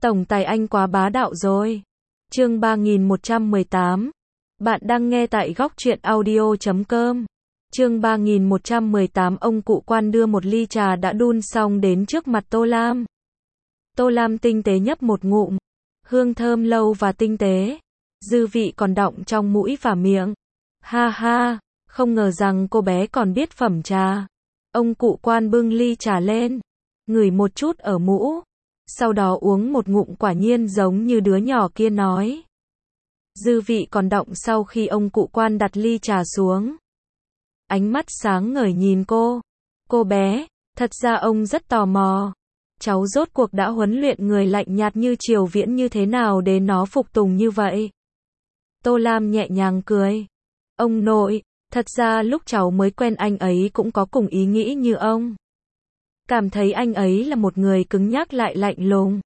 Tổng tài anh quá bá đạo rồi. Chương 3118. Bạn đang nghe tại góc truyện audio.com. Chương 3118. Ông cụ quan đưa một ly trà đã đun xong đến trước mặt Tô Lam. Tô Lam tinh tế nhấp một ngụm, hương thơm lâu và tinh tế, dư vị còn đọng trong mũi và miệng. Ha ha, không ngờ rằng cô bé còn biết phẩm trà. Ông cụ quan bưng ly trà lên, ngửi một chút ở mũ, sau đó uống một ngụm, quả nhiên giống như đứa nhỏ kia nói. Dư vị còn đọng sau khi ông cụ quan đặt ly trà xuống. Ánh mắt sáng ngời nhìn cô. Cô bé, thật ra ông rất tò mò. Cháu rốt cuộc đã huấn luyện người lạnh nhạt như Triều Viễn như thế nào để nó phục tùng như vậy? Tô Lam nhẹ nhàng cười. Ông nội, thật ra lúc cháu mới quen anh ấy cũng có cùng ý nghĩ như ông. Cảm thấy anh ấy là một người cứng nhắc lại lạnh lùng.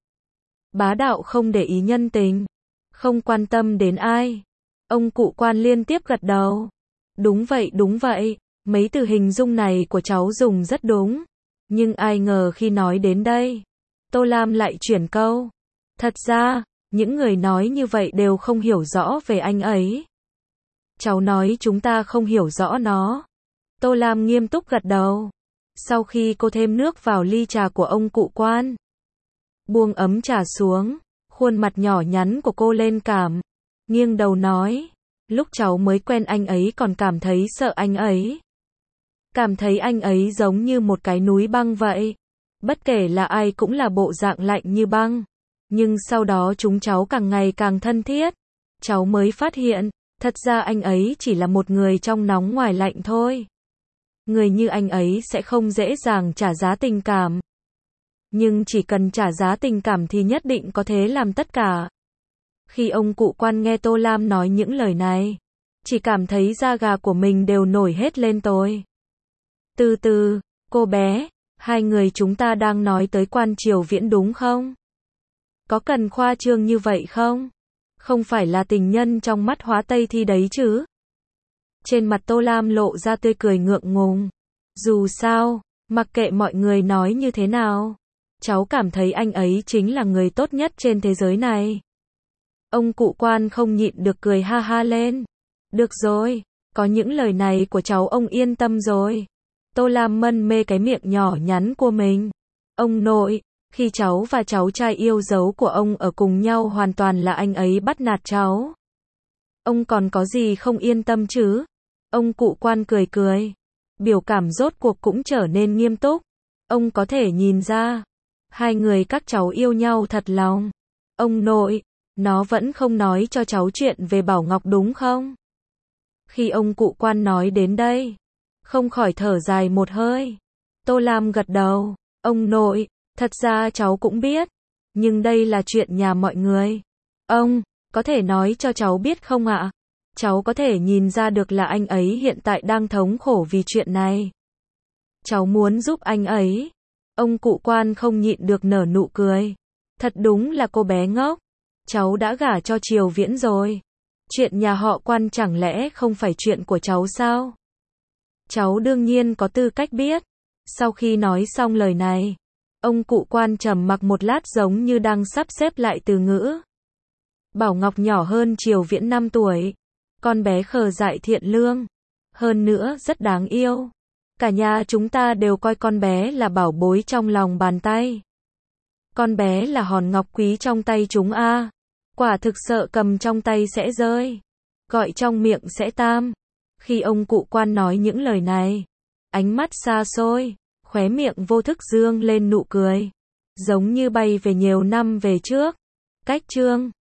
Bá đạo, không để ý nhân tình, không quan tâm đến ai. Ông cụ quan liên tiếp gật đầu. Đúng vậy, mấy từ hình dung này của cháu dùng rất đúng. Nhưng ai ngờ khi nói đến đây, Tô Lam lại chuyển câu. Thật ra, những người nói như vậy đều không hiểu rõ về anh ấy. Cháu nói chúng ta không hiểu rõ nó. Tô Lam nghiêm túc gật đầu. Sau khi cô thêm nước vào ly trà của ông cụ quan, buông ấm trà xuống, khuôn mặt nhỏ nhắn của cô lên cảm, nghiêng đầu nói, lúc cháu mới quen anh ấy còn cảm thấy sợ anh ấy. Cảm thấy anh ấy giống như một cái núi băng vậy. Bất kể là ai cũng là bộ dạng lạnh như băng. Nhưng sau đó chúng cháu càng ngày càng thân thiết. Cháu mới phát hiện, thật ra anh ấy chỉ là một người trong nóng ngoài lạnh thôi. Người như anh ấy sẽ không dễ dàng trả giá tình cảm. Nhưng chỉ cần trả giá tình cảm thì nhất định có thể làm tất cả. Khi ông cụ quan nghe Tô Lam nói những lời này, chỉ cảm thấy da gà của mình đều nổi hết lên tôi. Từ từ, cô bé, hai người chúng ta đang nói tới quan Triều Viễn đúng không? Có cần khoa trương như vậy không? Không phải là tình nhân trong mắt Hóa Tây Thi đấy chứ? Trên mặt Tô Lam lộ ra tươi cười ngượng ngùng. Dù sao, mặc kệ mọi người nói như thế nào, cháu cảm thấy anh ấy chính là người tốt nhất trên thế giới này. Ông cụ quan không nhịn được cười ha ha lên. Được rồi, có những lời này của cháu ông yên tâm rồi. Tô Lam mân mê cái miệng nhỏ nhắn của mình. Ông nội, khi cháu và cháu trai yêu dấu của ông ở cùng nhau hoàn toàn là anh ấy bắt nạt cháu. Ông còn có gì không yên tâm chứ? Ông cụ quan cười cười. Biểu cảm rốt cuộc cũng trở nên nghiêm túc. Ông có thể nhìn ra, hai người các cháu yêu nhau thật lòng. Ông nội, nó vẫn không nói cho cháu chuyện về Bảo Ngọc đúng không? Khi ông cụ quan nói đến đây, không khỏi thở dài một hơi. Tô Lam gật đầu. Ông nội, thật ra cháu cũng biết. Nhưng đây là chuyện nhà mọi người. Ông, có thể nói cho cháu biết không ạ? Cháu có thể nhìn ra được là anh ấy hiện tại đang thống khổ vì chuyện này. Cháu muốn giúp anh ấy. Ông cụ quan không nhịn được nở nụ cười. Thật đúng là cô bé ngốc. Cháu đã gả cho Triều Viễn rồi. Chuyện nhà họ Quan chẳng lẽ không phải chuyện của cháu sao? Cháu đương nhiên có tư cách biết. Sau khi nói xong lời này, ông cụ quan trầm mặc một lát giống như đang sắp xếp lại từ ngữ. Bảo Ngọc nhỏ hơn Triều Viễn 5 tuổi. Con bé khờ dại thiện lương. Hơn nữa rất đáng yêu. Cả nhà chúng ta đều coi con bé là bảo bối trong lòng bàn tay. Con bé là hòn ngọc quý trong tay chúng a. Quả thực sợ cầm trong tay sẽ rơi. Gọi trong miệng sẽ tam. Khi ông cụ quan nói những lời này, ánh mắt xa xôi, khóe miệng vô thức dương lên nụ cười. Giống như bay về nhiều năm về trước. Cách chương